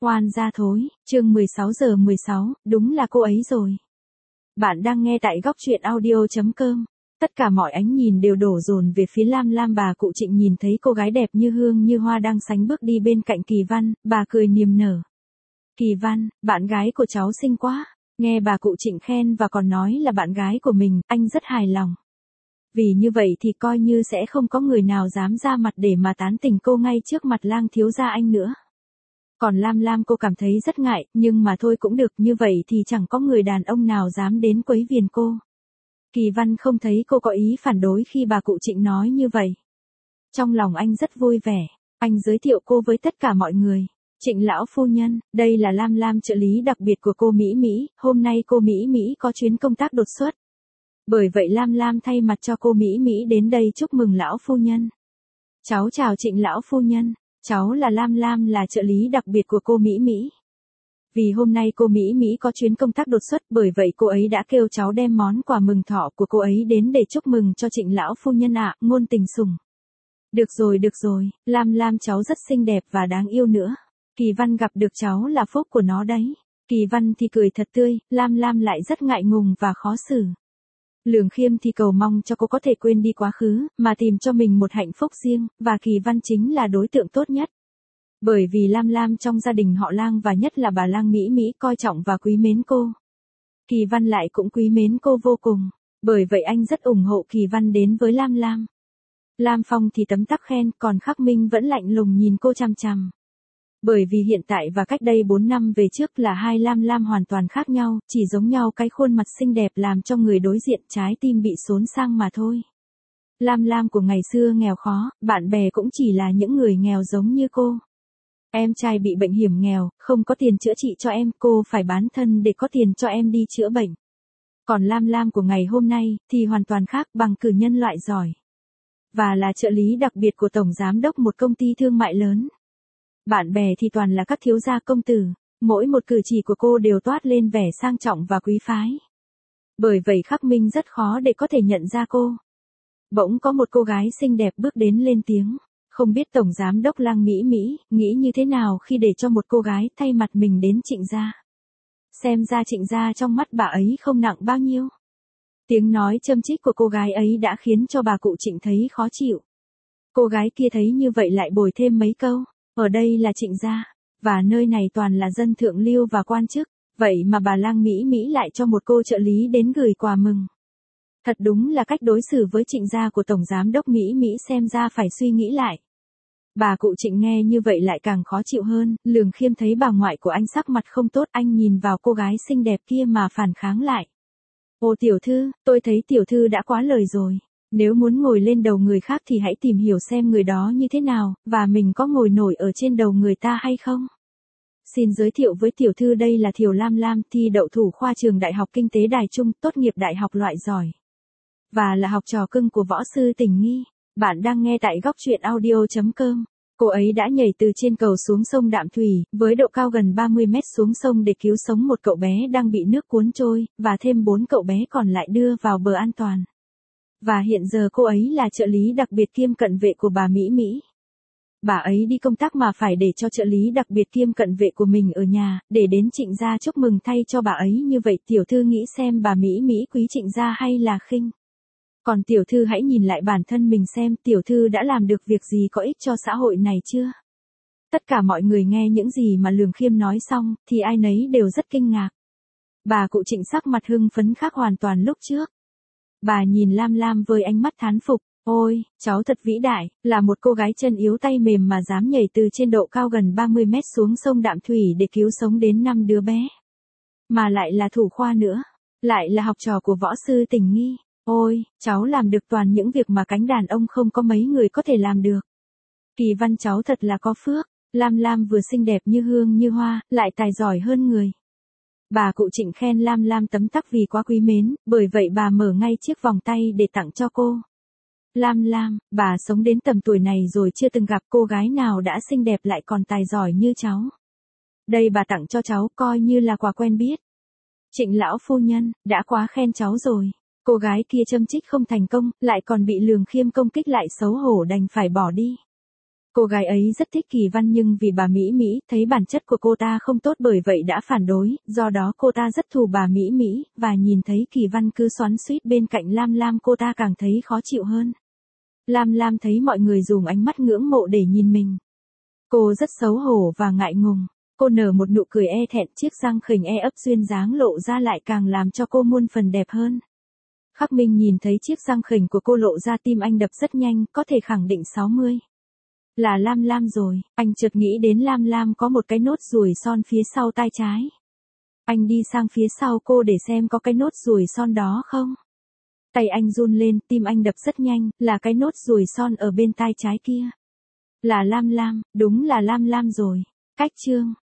Oan gia thối, chương 16:16, đúng là cô ấy rồi. Bạn đang nghe tại góc truyện audio.com. Tất cả mọi ánh nhìn đều đổ dồn về phía Lam Lam. Bà cụ Trịnh nhìn thấy cô gái đẹp như hương như hoa đang sánh bước đi bên cạnh Kỳ Văn, bà cười niềm nở. Kỳ Văn, bạn gái của cháu xinh quá. Nghe bà cụ Trịnh khen và còn nói là bạn gái của mình, anh rất hài lòng. Vì như vậy thì coi như sẽ không có người nào dám ra mặt để mà tán tỉnh cô ngay trước mặt Lang thiếu gia anh nữa. Còn Lam Lam cô cảm thấy rất ngại, nhưng mà thôi cũng được, như vậy thì chẳng có người đàn ông nào dám đến quấy viền cô. Kỳ Văn không thấy cô có ý phản đối khi bà cụ Trịnh nói như vậy. Trong lòng anh rất vui vẻ, anh giới thiệu cô với tất cả mọi người. Trịnh lão phu nhân, đây là Lam Lam trợ lý đặc biệt của cô Mỹ Mỹ, hôm nay cô Mỹ Mỹ có chuyến công tác đột xuất. Bởi vậy Lam Lam thay mặt cho cô Mỹ Mỹ đến đây chúc mừng lão phu nhân. Cháu chào Trịnh lão phu nhân. Cháu là Lam Lam, là trợ lý đặc biệt của cô Mỹ Mỹ. Vì hôm nay cô Mỹ Mỹ có chuyến công tác đột xuất, bởi vậy cô ấy đã kêu cháu đem món quà mừng thọ của cô ấy đến để chúc mừng cho Trịnh lão phu nhân ạ, ngôn tình sủng. Được rồi, Lam Lam cháu rất xinh đẹp và đáng yêu nữa. Kỳ Văn gặp được cháu là phúc của nó đấy. Kỳ Văn thì cười thật tươi, Lam Lam lại rất ngại ngùng và khó xử. Lương Khiêm thì cầu mong cho cô có thể quên đi quá khứ, mà tìm cho mình một hạnh phúc riêng, và Kỳ Văn chính là đối tượng tốt nhất. Bởi vì Lam Lam trong gia đình họ Lang và nhất là bà Lang Mỹ Mỹ coi trọng và quý mến cô. Kỳ Văn lại cũng quý mến cô vô cùng, bởi vậy anh rất ủng hộ Kỳ Văn đến với Lam Lam. Lam Phong thì tấm tắc khen, còn Khắc Minh vẫn lạnh lùng nhìn cô chằm chằm. Bởi vì hiện tại và cách đây 4 năm về trước là hai Lam Lam hoàn toàn khác nhau, chỉ giống nhau cái khuôn mặt xinh đẹp làm cho người đối diện trái tim bị xốn sang mà thôi. Lam Lam của ngày xưa nghèo khó, bạn bè cũng chỉ là những người nghèo giống như cô. Em trai bị bệnh hiểm nghèo, không có tiền chữa trị cho em, cô phải bán thân để có tiền cho em đi chữa bệnh. Còn Lam Lam của ngày hôm nay thì hoàn toàn khác, bằng cử nhân loại giỏi. Và là trợ lý đặc biệt của tổng giám đốc một công ty thương mại lớn. Bạn bè thì toàn là các thiếu gia công tử, mỗi một cử chỉ của cô đều toát lên vẻ sang trọng và quý phái. Bởi vậy Khắc Minh rất khó để có thể nhận ra cô. Bỗng có một cô gái xinh đẹp bước đến lên tiếng, không biết tổng giám đốc Lang Mỹ Mỹ nghĩ như thế nào khi để cho một cô gái thay mặt mình đến Trịnh gia. Xem ra Trịnh gia trong mắt bà ấy không nặng bao nhiêu. Tiếng nói châm chích của cô gái ấy đã khiến cho bà cụ Trịnh thấy khó chịu. Cô gái kia thấy như vậy lại bồi thêm mấy câu. Ở đây là Trịnh gia, và nơi này toàn là dân thượng lưu và quan chức, vậy mà bà Lang Mỹ Mỹ lại cho một cô trợ lý đến gửi quà mừng. Thật đúng là cách đối xử với Trịnh gia của tổng giám đốc Mỹ Mỹ, xem ra phải suy nghĩ lại. Bà cụ Trịnh nghe như vậy lại càng khó chịu hơn, Lương Khiêm thấy bà ngoại của anh sắc mặt không tốt, anh nhìn vào cô gái xinh đẹp kia mà phản kháng lại. Ô tiểu thư, tôi thấy tiểu thư đã quá lời rồi. Nếu muốn ngồi lên đầu người khác thì hãy tìm hiểu xem người đó như thế nào, và mình có ngồi nổi ở trên đầu người ta hay không. Xin giới thiệu với tiểu thư, đây là Thiều Lam Lam, thi đậu thủ khoa trường Đại học Kinh tế Đài Trung, tốt nghiệp đại học loại giỏi. Và là học trò cưng của võ sư Tình Nghi. Bạn đang nghe tại góc truyện audio.com. Cô ấy đã nhảy từ trên cầu xuống sông Đạm Thủy, với độ cao gần 30 mét xuống sông để cứu sống một cậu bé đang bị nước cuốn trôi, và thêm 4 cậu bé còn lại đưa vào bờ an toàn. Và hiện giờ cô ấy là trợ lý đặc biệt kiêm cận vệ của bà Mỹ Mỹ. Bà ấy đi công tác mà phải để cho trợ lý đặc biệt kiêm cận vệ của mình ở nhà, để đến Trịnh gia chúc mừng thay cho bà ấy, như vậy tiểu thư nghĩ xem bà Mỹ Mỹ quý Trịnh gia hay là khinh. Còn tiểu thư hãy nhìn lại bản thân mình xem tiểu thư đã làm được việc gì có ích cho xã hội này chưa? Tất cả mọi người nghe những gì mà Lương Khiêm nói xong, thì ai nấy đều rất kinh ngạc. Bà cụ Trịnh sắc mặt hưng phấn khác hoàn toàn lúc trước. Bà nhìn Lam Lam với ánh mắt thán phục, ôi, cháu thật vĩ đại, là một cô gái chân yếu tay mềm mà dám nhảy từ trên độ cao gần 30 mét xuống sông Đạm Thủy để cứu sống đến 5 đứa bé. Mà lại là thủ khoa nữa, lại là học trò của võ sư Tình Nghi. Ôi, cháu làm được toàn những việc mà cánh đàn ông không có mấy người có thể làm được. Kỳ Văn cháu thật là có phước, Lam Lam vừa xinh đẹp như hương như hoa, lại tài giỏi hơn người. Bà cụ Trịnh khen Lam Lam tấm tắc vì quá quý mến, bởi vậy bà mở ngay chiếc vòng tay để tặng cho cô. Lam Lam, bà sống đến tầm tuổi này rồi chưa từng gặp cô gái nào đã xinh đẹp lại còn tài giỏi như cháu. Đây bà tặng cho cháu coi như là quà quen biết. Trịnh lão phu nhân, đã quá khen cháu rồi. Cô gái kia châm chích không thành công, lại còn bị Lương Khiêm công kích lại xấu hổ đành phải bỏ đi. Cô gái ấy rất thích Kỳ Văn nhưng vì bà Mỹ Mỹ thấy bản chất của cô ta không tốt bởi vậy đã phản đối, do đó cô ta rất thù bà Mỹ Mỹ, và nhìn thấy Kỳ Văn cứ xoắn xuýt bên cạnh Lam Lam cô ta càng thấy khó chịu hơn. Lam Lam thấy mọi người dùng ánh mắt ngưỡng mộ để nhìn mình. Cô rất xấu hổ và ngại ngùng. Cô nở một nụ cười e thẹn, chiếc răng khểnh e ấp duyên dáng lộ ra lại càng làm cho cô muôn phần đẹp hơn. Khắc Minh nhìn thấy chiếc răng khểnh của cô lộ ra tim anh đập rất nhanh, có thể khẳng định 60. Là Lam Lam rồi, anh chợt nghĩ đến Lam Lam có một cái nốt ruồi son phía sau tai trái. Anh đi sang phía sau cô để xem có cái nốt ruồi son đó không. Tay anh run lên, tim anh đập rất nhanh, là cái nốt ruồi son ở bên tai trái kia. Là Lam Lam, đúng là Lam Lam rồi. Cách chương